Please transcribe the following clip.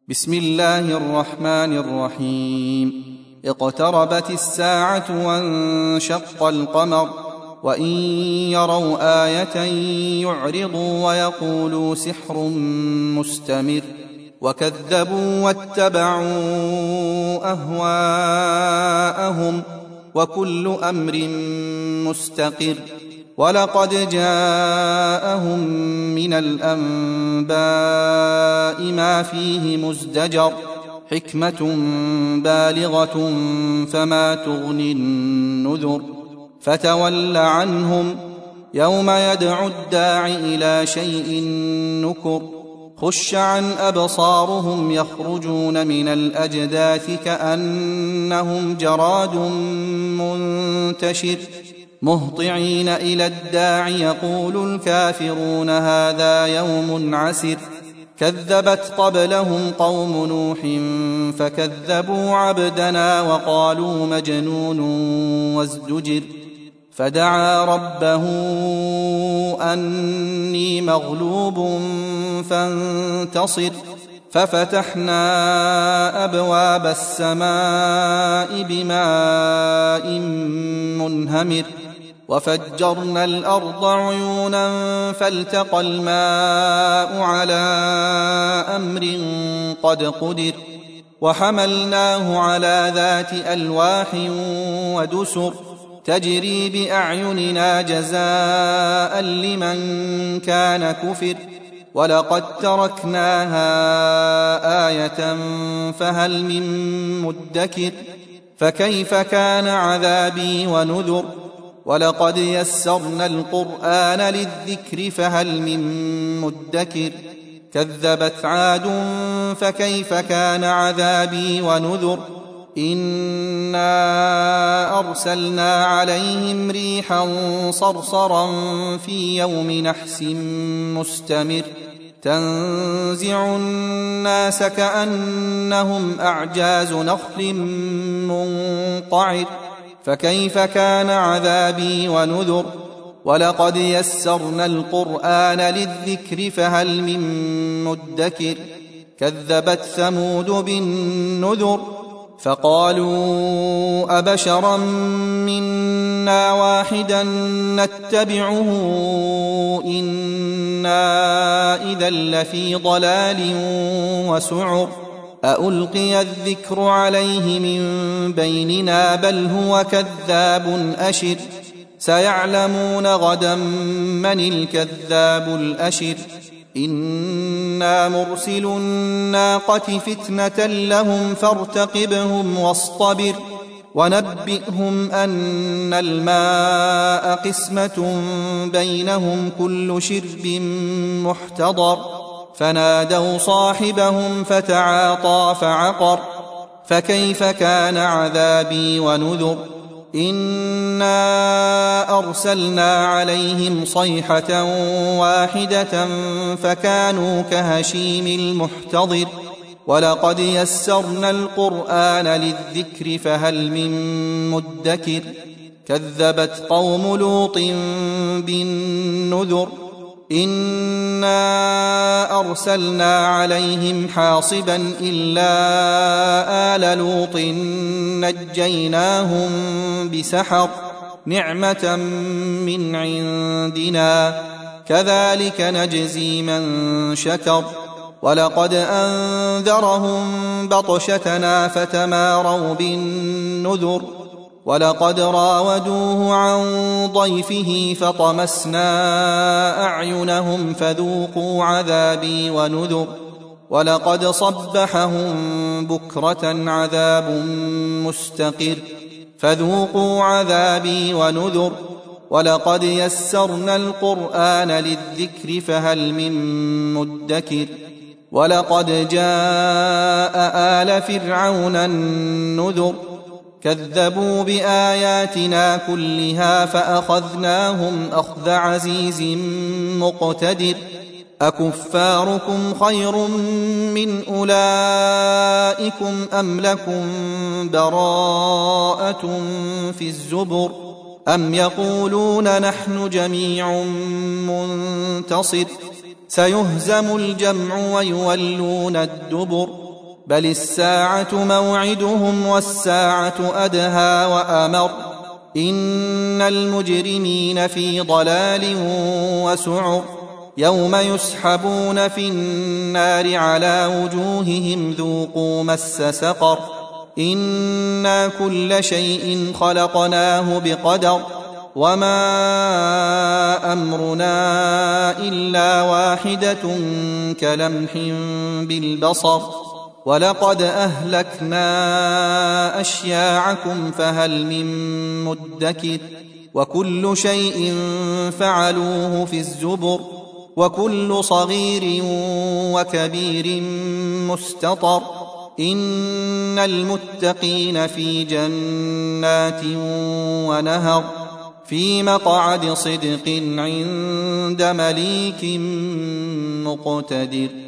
بسم الله الرحمن الرحيم. اقتربت الساعة وانشق القمر وإن يروا آية يعرضوا ويقولوا سحر مستمر وكذبوا واتبعوا أهواءهم وكل أمر مستقر. ولقد جاءهم من الأنباء ما فيه مزدجر حكمة بالغة فما تغني النذر. فتول عنهم يوم يدعو الداع إلى شيء نكر. خش عن أبصارهم يخرجون من الأجداث كأنهم جراد منتشر مهطعين إلى الداع يقول الكافرون هذا يوم عسر. كذبت قبلهم قوم نوح فكذبوا عبدنا وقالوا مجنون وازدجر. فدعا ربه أني مغلوب فانتصر. ففتحنا أبواب السماء بماء منهمر وفجرنا الأرض عيونا فالتقى الماء على أمر قد قدر. وحملناه على ذات ألواح ودسر تجري بأعيننا جزاء لمن كان كفر. ولقد تركناها آية فهل من مدكر. فكيف كان عذابي ونذر. ولقد يسرنا القرآن للذكر فهل من مدكر. كذبت عاد فكيف كان عذابي ونذر. إنا أرسلنا عليهم ريحا صرصرا في يوم نحس مستمر تنزع الناس كأنهم أعجاز نخل منقعر. فكيف كان عذابي ونذر. ولقد يسرنا القرآن للذكر فهل من مدكر. كذبت ثمود بالنذر فقالوا أبشرا منا واحدا نتبعه إنا إذا لفي ضلال وسعر. أألقي الذكر عليه من بيننا بل هو كذاب أشر. سيعلمون غدا من الكذاب الأشر. إنا مرسل الناقة فتنة لهم فارتقبهم واصطبر. ونبئهم أن الماء قسمة بينهم كل شرب محتضر. فنادوا صاحبهم فتعاطى فعقر. فكيف كان عذابي ونذر. إنا أرسلنا عليهم صيحة واحدة فكانوا كهشيم المحتضر. ولقد يسرنا القرآن للذكر فهل من مدكر. كذبت قوم لوط بالنذر. إنا أرسلنا عليهم حاصبا إلا آل لوط نجيناهم بسحر نعمة من عندنا كذلك نجزي من شكر. ولقد أنذرهم بطشتنا فتماروا بالنذر. ولقد راودوه عن ضيفه فطمسنا أعينهم فذوقوا عذابي ونذر. ولقد صبحهم بكرة عذاب مستقر فذوقوا عذابي ونذر. ولقد يسرنا القرآن للذكر فهل من مدكر. ولقد جاء آل فرعون النذر. كذبوا بآياتنا كلها فأخذناهم أخذ عزيز مقتدر. أكفاركم خير من أولئكم أم لكم براءة في الزبر. أم يقولون نحن جميع منتصر. سيهزم الجمع ويولون الدبر بل الساعة موعدهم والساعة أدهى وأمر إن المجرمين في ضلال وسعر يوم يسحبون في النار على وجوههم ذوقوا مس سقر إنا كل شيء خلقناه بقدر وما أمرنا إلا واحدة كلمح بالبصر ولقد أهلكنا أشياعكم فهل من مدكر وكل شيء فعلوه في الزبر وكل صغير وكبير مستطر إن المتقين في جنات ونهر في مقعد صدق عند مليك مقتدر.